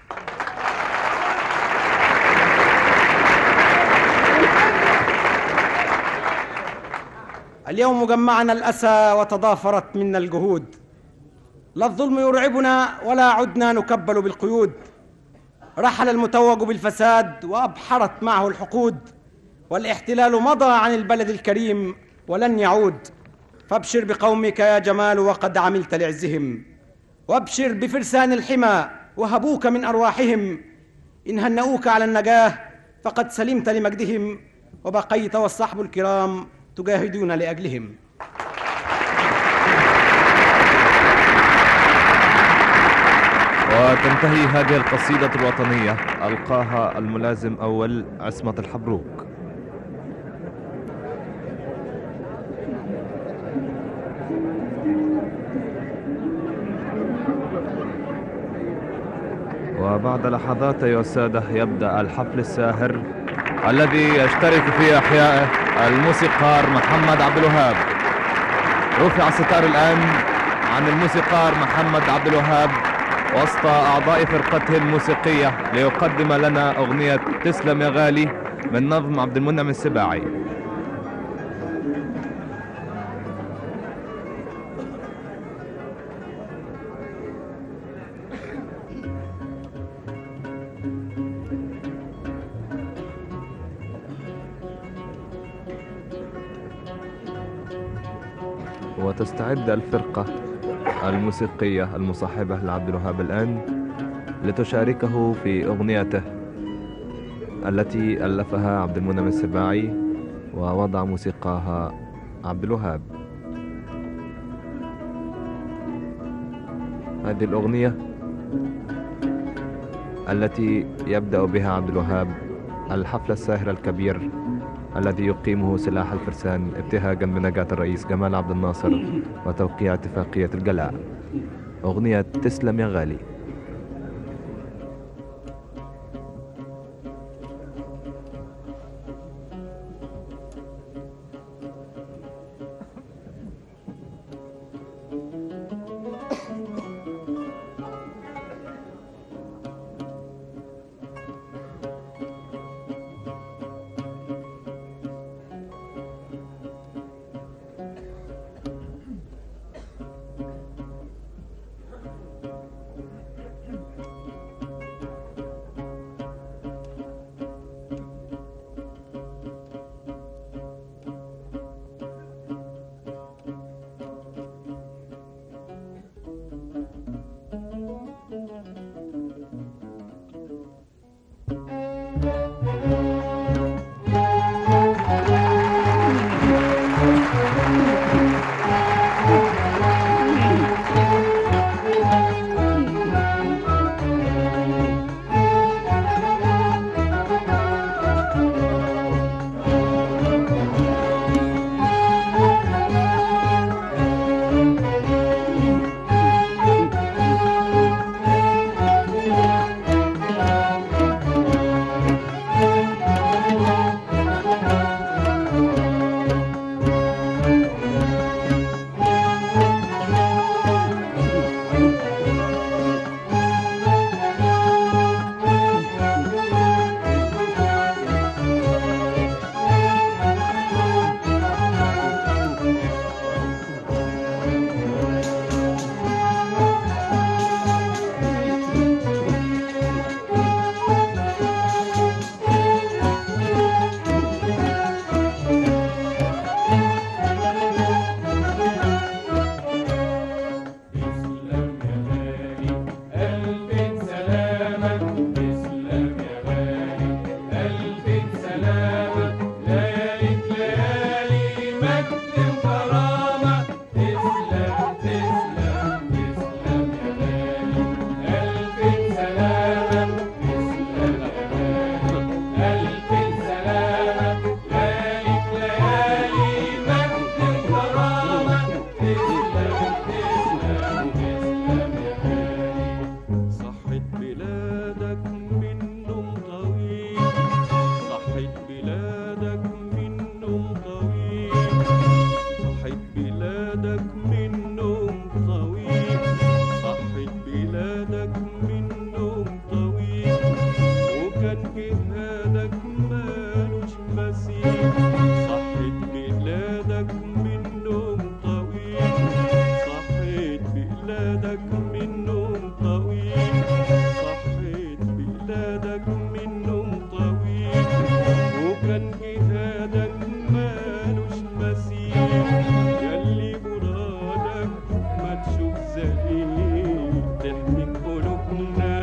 اليوم جمعنا الأسى وتضافرت منا الجهود، لا الظلم يرعبنا ولا عدنا نكبل بالقيود. رحل المتوج بالفساد وأبحرت معه الحقود، والاحتلال مضى عن البلد الكريم ولن يعود. فابشر بقومك يا جمال وقد عملت لعزهم، وابشر بفرسان الحمى وهبوك من أرواحهم. إن هنؤوك على النجاة فقد سلمت لمجدهم، وبقيت والصحب الكرام تجاهدون لأجلهم. وتنتهي هذه القصيدة الوطنية ألقاها الملازم أول عصمت الحبروك. وبعد لحظات أيها السادة يبدأ الحفل الساهر الذي يشترك في إحيائه الموسيقار محمد عبد الوهاب. رفع الستار الآن عن الموسيقار محمد عبد الوهاب وسط أعضاء فرقته الموسيقية ليقدم لنا أغنية تسلم يا غالي من نظم عبد المنعم السباعي. وتستعد الفرقة الموسيقية المصاحبة لعبد الوهاب الآن لتشاركه في أغنيته التي ألفها عبد المنعم السباعي ووضع موسيقاها عبد الوهاب. هذه الأغنية التي يبدأ بها عبد الوهاب الحفل الساهر الكبير الذي يقيمه سلاح الفرسان ابتهاجا بنجاة الرئيس جمال عبد الناصر وتوقيع اتفاقية الجلاء. أغنية تسلم يا غالي.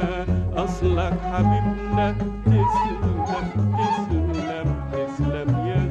أصلك حبيبنا تسلم تسلم تسلم يا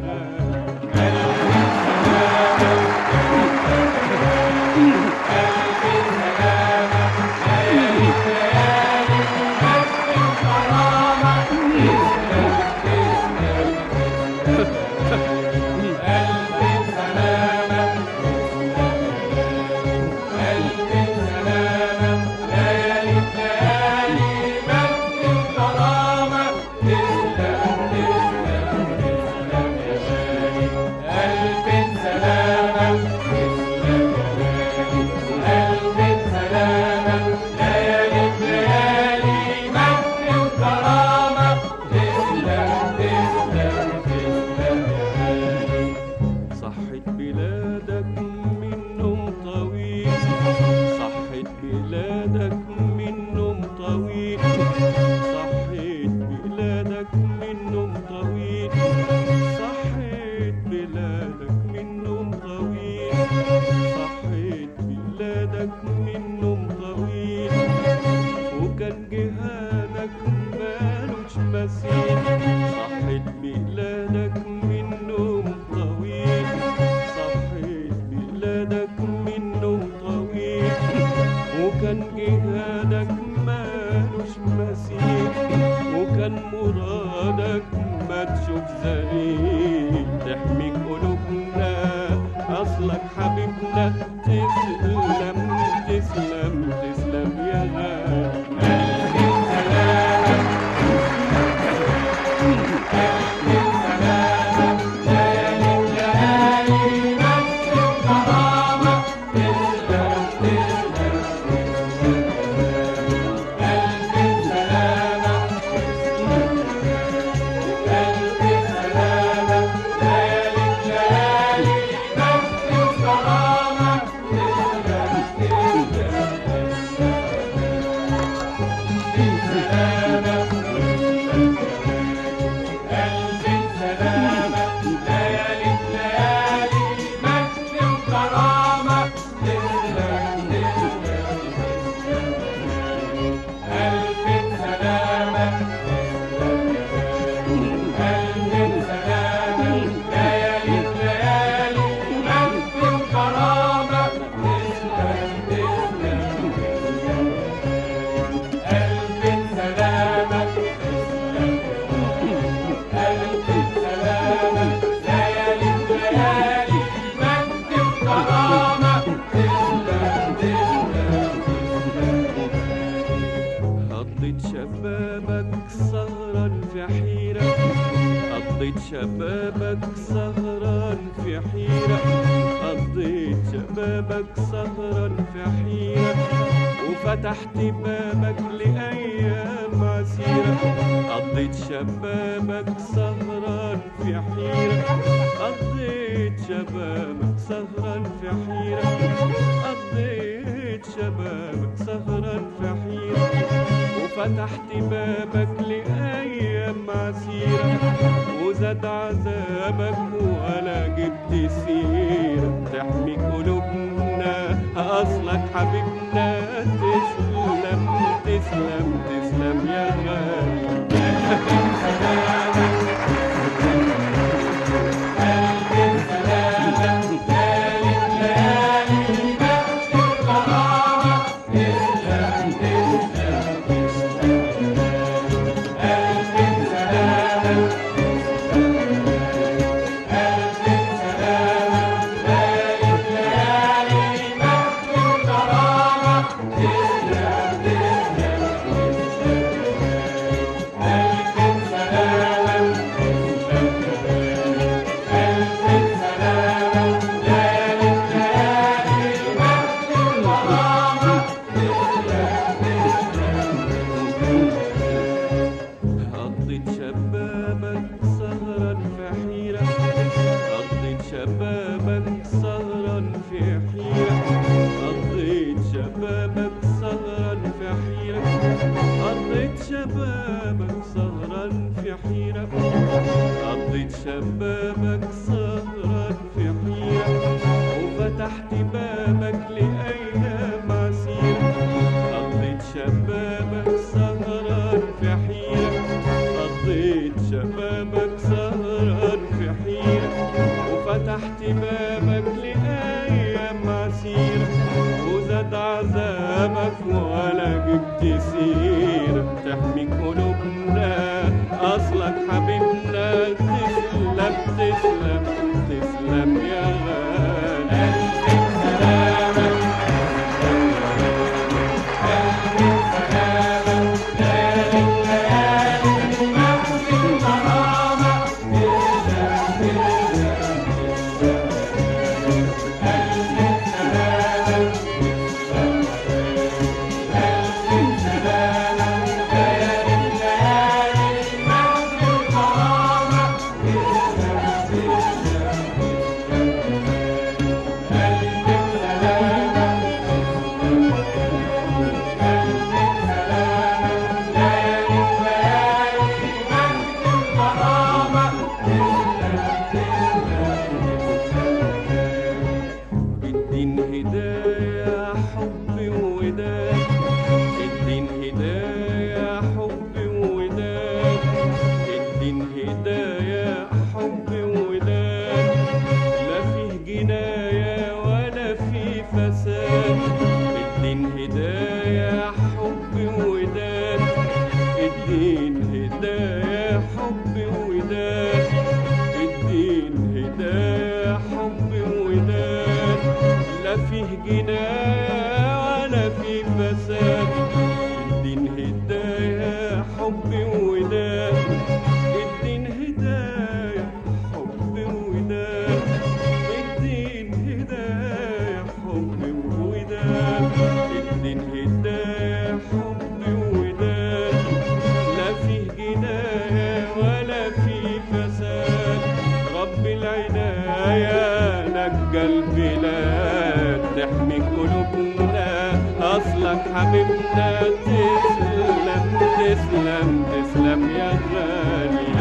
شبابك سهران في حيرة، قضيت شبابك سهران في حيرة، وفتحت بابك لأيام عسيرة. قضيت شبابك سهران في حيرة، قضيت شبابك سهران في حيرة، قضيت شبابك سهران في حيرة، وفتحت بابك لأيام عسيرة، وزاد عذابك ولا جبت سيرة تحمي قلوبنا. أصلك حبيبنا تسلم تسلم تسلم يا غالي. قضيت شبابك سهران في حيرة، وفتحت بابك لأيام عسيرة. قضيت شبابك سهران تحمي قلوبنا أصلك حبيبنا تسلم تسلم تسلم يا غالي حبيبنا تسلم تسلم تسلم يا غالي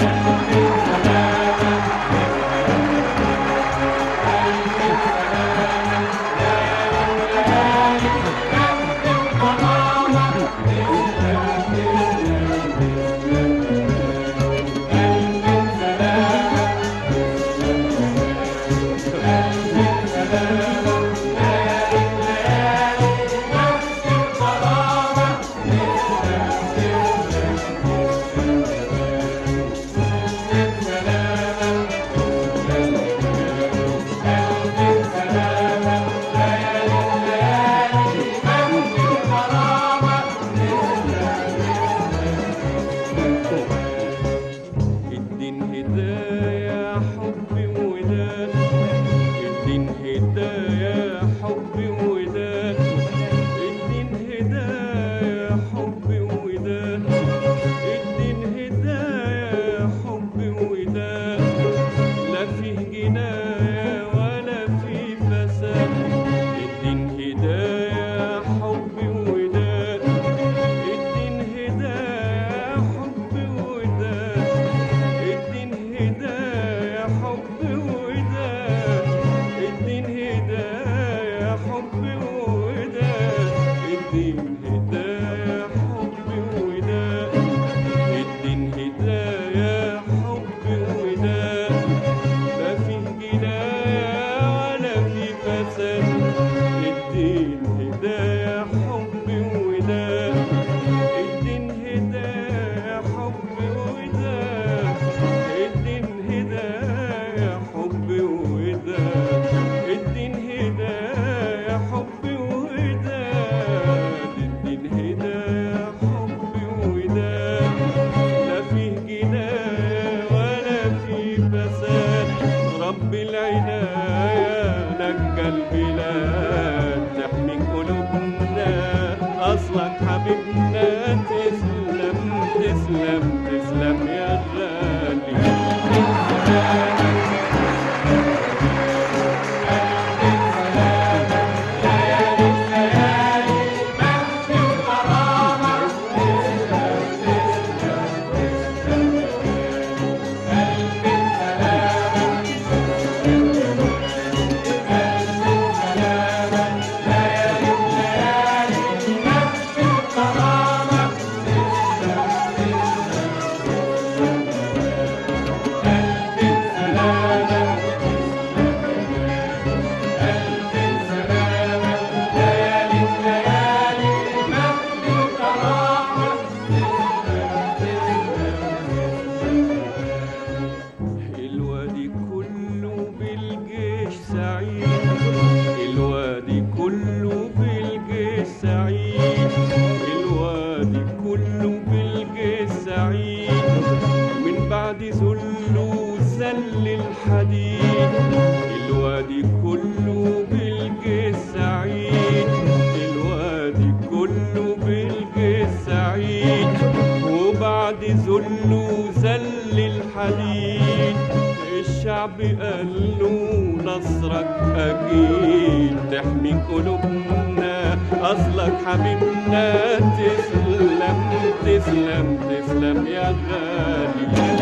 زل الحديد الوادي كله بالجه سعيد الوادي كله بالجه سعيد وبعد ذله زل الحديد الشعب قال له نصرك أكيد تحمي قلوبنا أصلك حبيبنا تسلم تسلم تسلم يا غالي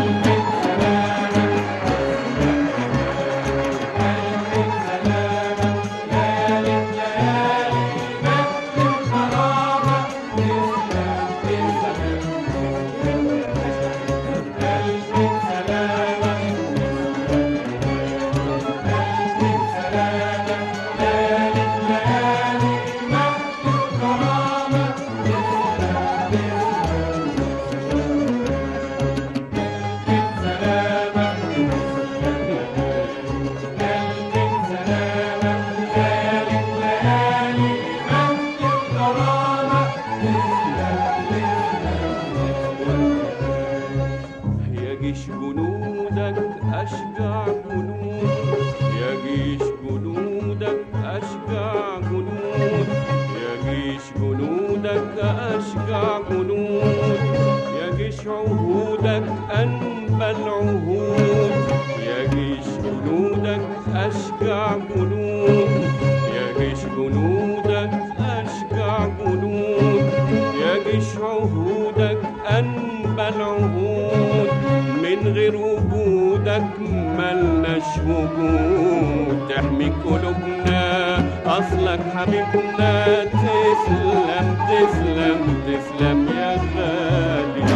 تحمي قلوبنا أصلك حبيبنا تسلم تسلم تسلم يا غالي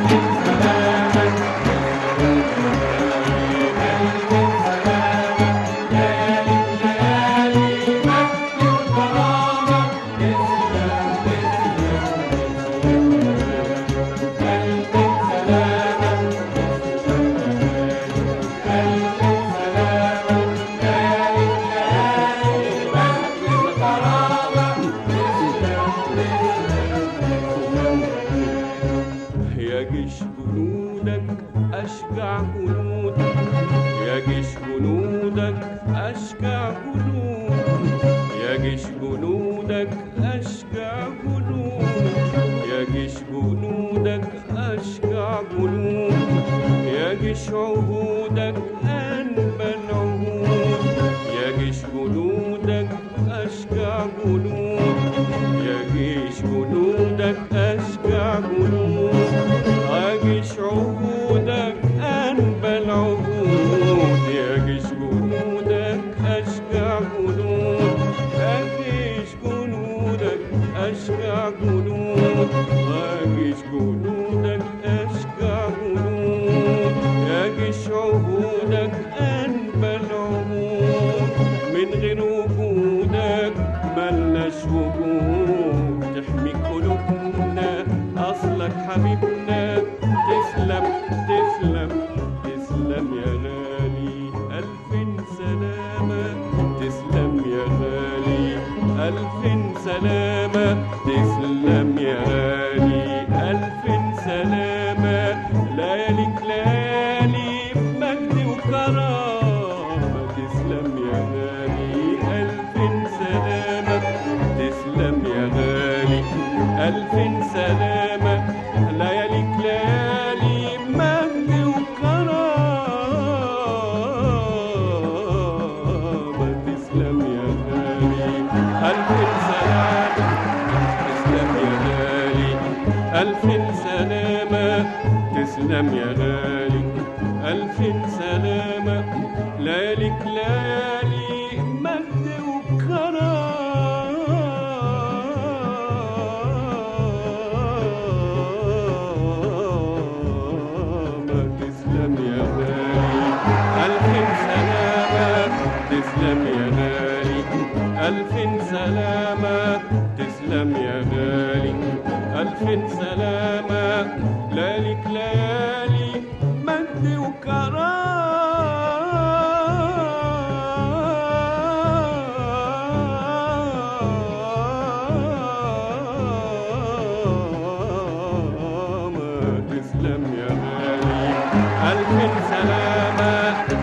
عهودك أنبى العهود يا جيش جنودك أشجع جنود يا جيش جنودك أشجع جنود يا جيش عهودك أنبى العهود يا جيش جنودك أشجع جنود يا جيش جنودك أشجع جنود يا جيش جنودك أشجع جنود يا جيش عهودك أنبى العهود من غير وجودك ملناش وجود تحمي قلوبنا أصلك حبيبنا تسلم تسلم تسلم يا غالي ألف سلامة تسلم يا غالي ألف سلامة تسلم يا غالي ألف سلامة لياليك ليالي مجد وكرامة تسلم يا غالي ألف سلامة تسلم يا غالي ألف سلامة لياليك ليالي مجد وكرامة تسلم يا غالي ألف سلامة تسلم يا غالي ألف سلامة تسلم يا غالي ألف سلامة لياليك ليالي مجد وكرامة تسلم يا غالي ألف سلامة تسلم يا غالي ألف سلامة تسلم يا غالي ألف سلامة لياليك ليالي مجد وكرامة تسلم يا غالي ألف سلامة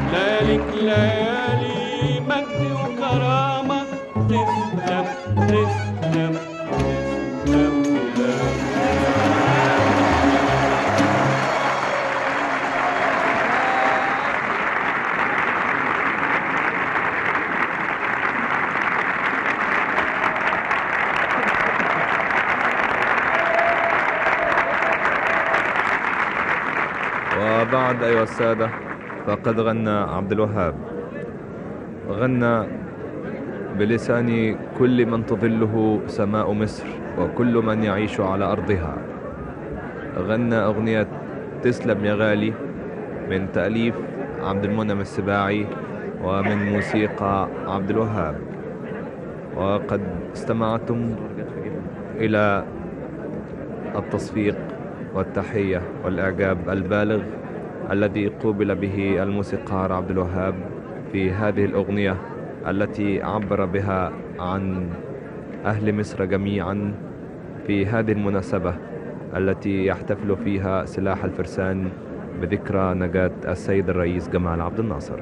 وبعد أيها السادة فقد غنى عبد الوهاب، غنى بلسان كل من تظله سماء مصر وكل من يعيش على أرضها. غنى أغنية تسلم يا غالي من تأليف عبد المنعم السباعي ومن موسيقى عبد الوهاب. وقد استمعتم إلى التصفيق والتحية والإعجاب البالغ الذي قوبل به الموسيقار عبد الوهاب في هذه الأغنية التي عبر بها عن أهل مصر جميعا في هذه المناسبة التي يحتفل فيها سلاح الفرسان بذكرى نجاة السيد الرئيس جمال عبد الناصر.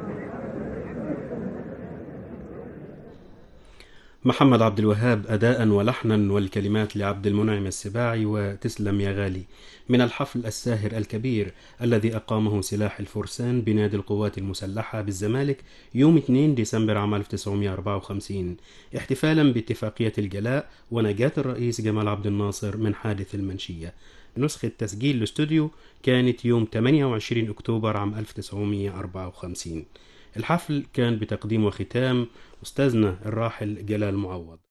محمد عبد الوهاب أداء ولحنا والكلمات لعبد المنعم السباعي وتسلم يا غالي من الحفل الساهر الكبير الذي أقامه سلاح الفرسان بنادي القوات المسلحة بالزمالك يوم 2 ديسمبر عام 1954 احتفالا باتفاقية الجلاء ونجاة الرئيس جمال عبد الناصر من حادث المنشية. نسخة تسجيل الاستوديو كانت يوم 28 أكتوبر عام 1954. الحفل كان بتقديم وختام أستاذنا الراحل جلال معوض.